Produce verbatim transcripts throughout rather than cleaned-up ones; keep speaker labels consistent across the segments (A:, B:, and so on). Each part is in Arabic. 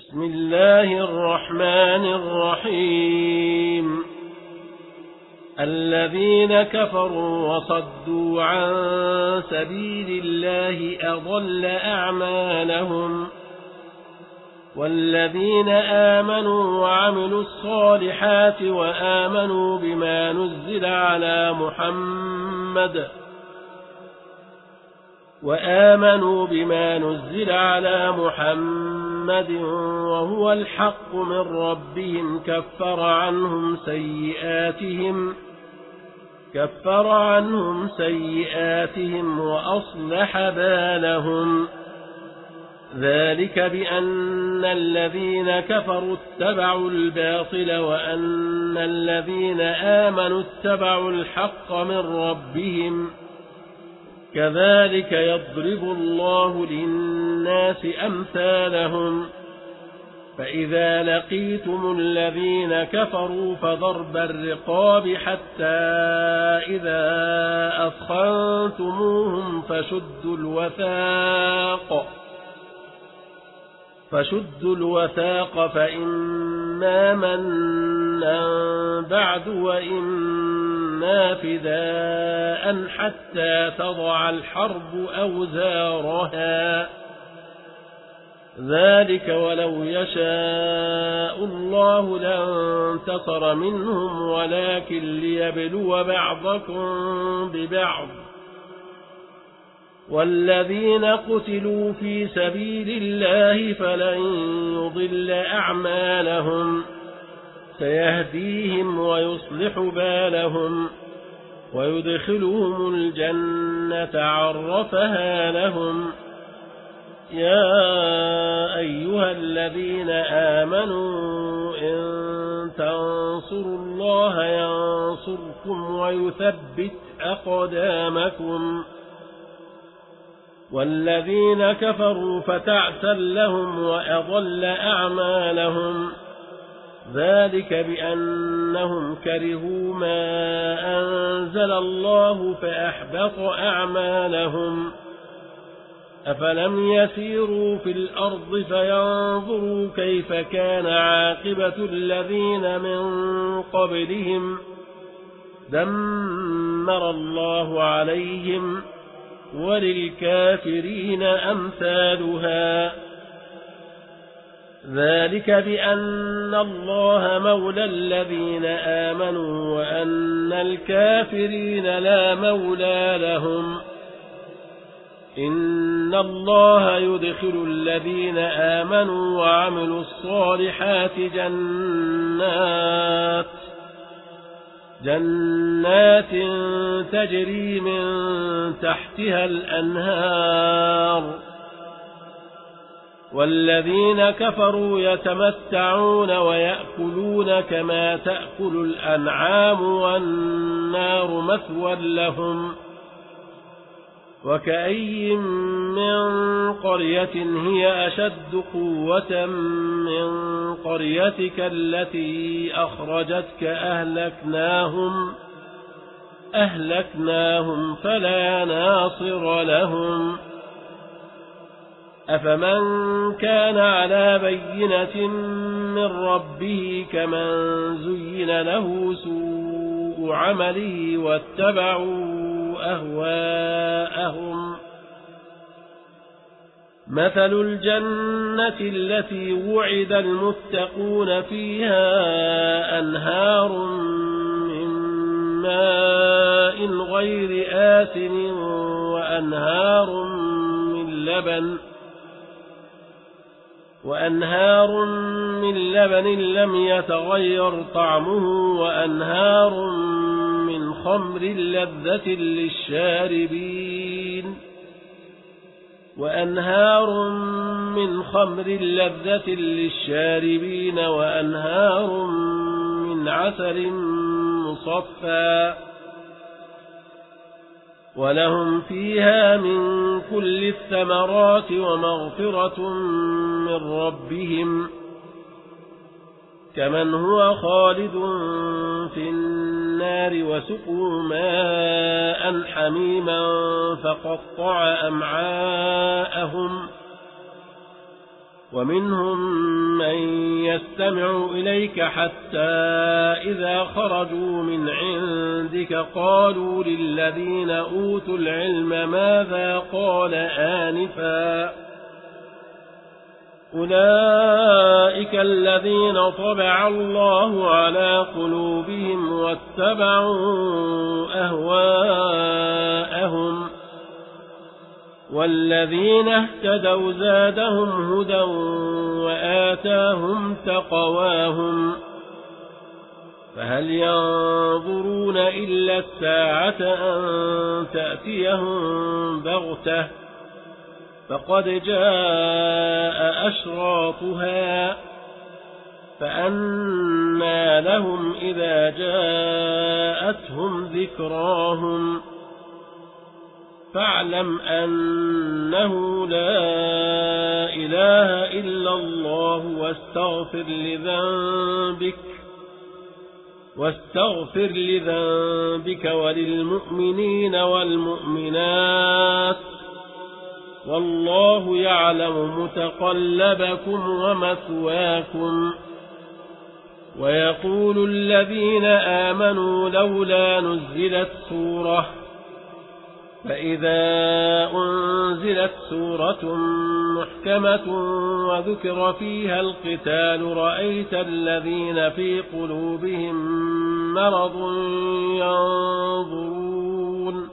A: بسم الله الرحمن الرحيم الذين كفروا وصدوا عن سبيل الله أضل أعمالهم والذين آمنوا وعملوا الصالحات وآمنوا بما نزل على محمد وآمنوا بما نزل على محمد وهو الحق من ربهم كفر عنهم سيئاتهم كفر عنهم سيئاتهم وأصلح بالهم ذلك بأن الذين كفروا اتبعوا الباطل وأن الذين آمنوا اتبعوا الحق من ربهم كذلك يضرب الله للناس أمثالهم فإذا لقيتم الذين كفروا فضرب الرقاب حتى إذا أثخنتموهم فشدوا الوثاق فشدوا الوثاق فإما منا بعد وإما فداء حتى تضع الحرب أوزارها ذلك ولو يشاء الله لانتصر منهم ولكن ليبلو بعضكم ببعض والذين قتلوا في سبيل الله فلن يضل أعمالهم سيهديهم ويصلح بالهم ويدخلهم الجنة عرفها لهم يا أيها الذين آمنوا إن تنصروا الله ينصركم ويثبت أقدامكم والذين كفروا فتعسا لهم وأضل أعمالهم ذلك بأنهم كرهوا ما أنزل الله فأحبط أعمالهم أفلم يسيروا في الأرض فينظروا كيف كان عاقبة الذين من قبلهم دمر الله عليهم وللكافرين أمثالها ذلك بأن الله مولى الذين آمنوا وأن الكافرين لا مولى لهم إن الله يدخل الذين آمنوا وعملوا الصالحات جنات جنات تجري من تحتها الأنهار والذين كفروا يتمتعون ويأكلون كما تأكل الأنعام والنار مثوى لهم وكأي من قرية هي أشد قوة من قريتك التي أخرجتك أهلكناهم أهلكناهم فلا ناصر لهم أفمن كان على بينة من ربه كمن زين له سوء عمله واتبعوا أهواءهم مثل الجنة التي وعد المتقون فيها أنهار من ماء غير آسن وأنهار من لبن وأنهار من لبن لم يتغير طعمه وأنهار من خمر لذة للشاربين وأنهار من خمر لذة للشاربين وأنهار من عسل مصفى ولهم فيها من كل الثمرات ومغفرة من ربهم كمن هو خالد في النار وسقوا ماء حميما فقطع أمعاءهم ومنهم من يستمع إليك حتى إذا خرجوا من عندك قالوا للذين أوتوا العلم ماذا قال آنفا أولئك الذين طبع الله على قلوبهم واتبعوا أهواءهم والذين اهتدوا زادهم هدى وآتاهم تقواهم فهل ينظرون إلا الساعة أن تأتيهم بغتة فقد جاء أشراطها فأنى لهم إذا جاءتهم ذكراهم فاعلم أنه لا إله إلا الله واستغفر لذنبك واستغفر لذنبك وللمؤمنين والمؤمنات والله يعلم متقلبكم ومثواكم ويقول الذين آمنوا لولا نزلت سورة فإذا أنزلت سورة محكمة وذكر فيها القتال رأيت الذين في قلوبهم مرض ينظرون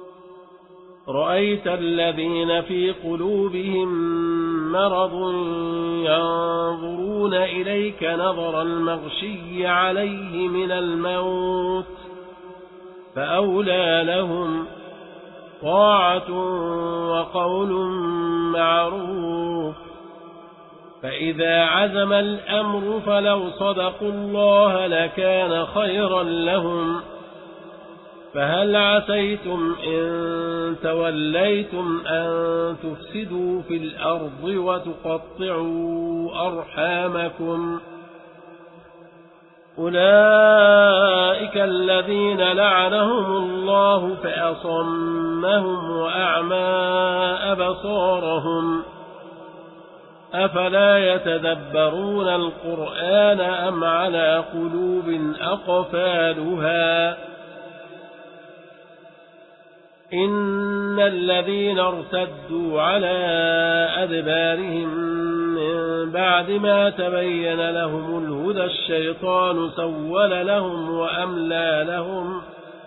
A: رأيت الذين في قلوبهم مرض ينظرون إليك نظر المغشي عليه من الموت فأولى لهم طاعة وقول معروف فإذا عزم الأمر فلو صدقوا الله لكان خيرا لهم فهل عسيتم إن توليتم أن تفسدوا في الأرض وتقطعوا أرحامكم أولئك الذين لعنهم الله فأصمهم وأعمى أبصارهم أفلا يتدبرون القرآن أم على قلوب أقفالها إن الذين ارتدوا على أدبارهم من بعد ما تبين لهم الهدى الشيطان سول لهم وأملى لهم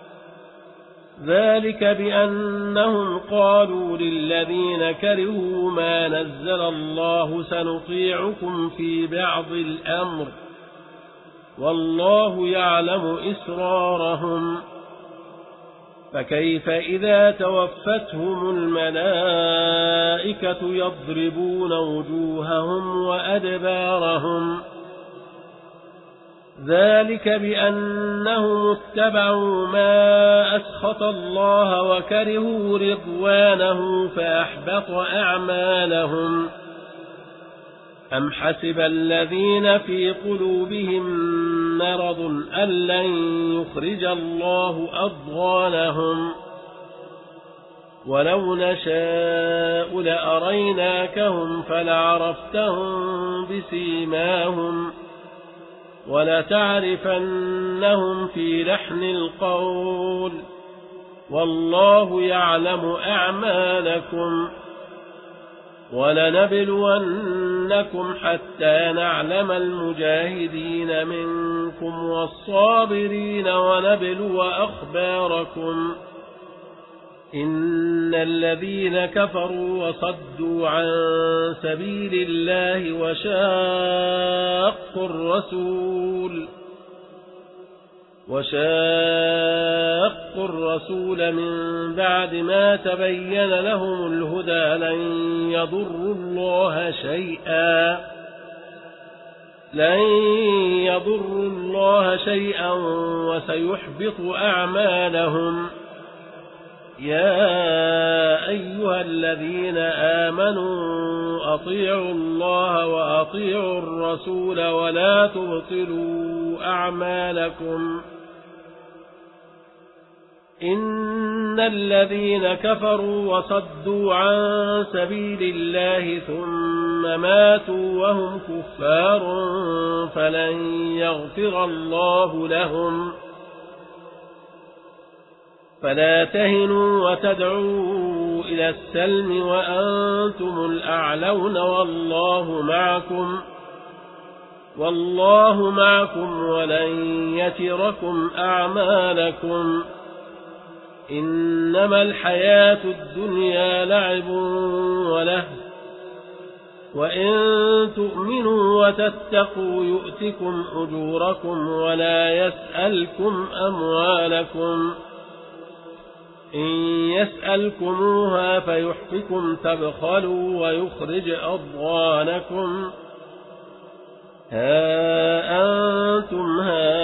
A: ذلك بأنهم قالوا للذين كرهوا ما نزل الله سنطيعكم في بعض الأمر والله يعلم إسرارهم فكيف إذا توفتهم الملائكة يضربون وجوههم وأدبارهم ذلك بأنهم اتبعوا ما أسخط الله وكرهوا رضوانه فأحبط أعمالهم أم حسب الذين في قلوبهم مرض أن لن يخرج الله أضغانهم ولو نشاء لأريناكهم فلعرفتهم بسيماهم ولتعرفنهم في لحن القول والله يعلم أعمالكم ولنبلونكم حتى نعلم المجاهدين منكم والصابرين ونبلو أخباركم إن الذين كفروا وصدوا عن سبيل الله وشاقوا الرسول وشاقوا الرسول من بعد ما تبين لهم الهدى لن يضروا الله شيئا لن يضروا الله شيئا وسيحبط أعمالهم يا أيها الذين آمنوا أطيعوا الله وأطيعوا الرسول ولا تبطلوا أعمالكم إن الذين كفروا وصدوا عن سبيل الله ثم ماتوا وهم كفار فلن يغفر الله لهم فلا تهنوا وتدعوا إلى السلم وأنتم الأعلون والله معكم والله معكم ولن يتركم أعمالكم إنما الحياة الدنيا لعب وله وإن تؤمنوا وتتقوا يؤتكم أجوركم ولا يسألكم أموالكم إن يسألكموها فيحفكم تبخلوا ويخرج أضغانكم ها أنتم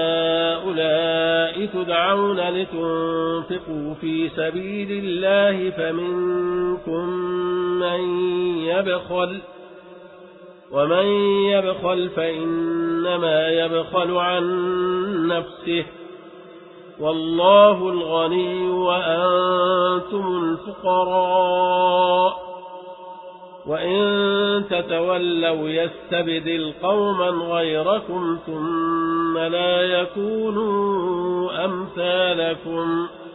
A: هؤلاء تدعون لتنفقوا في سبيل الله فمنكم من يبخل ومن يبخل فإنما يبخل عن نفسه والله الغني وأنتم الفقراء وإن تتولوا يستبدل قوما غيركم ثم لا يكونوا أمثالكم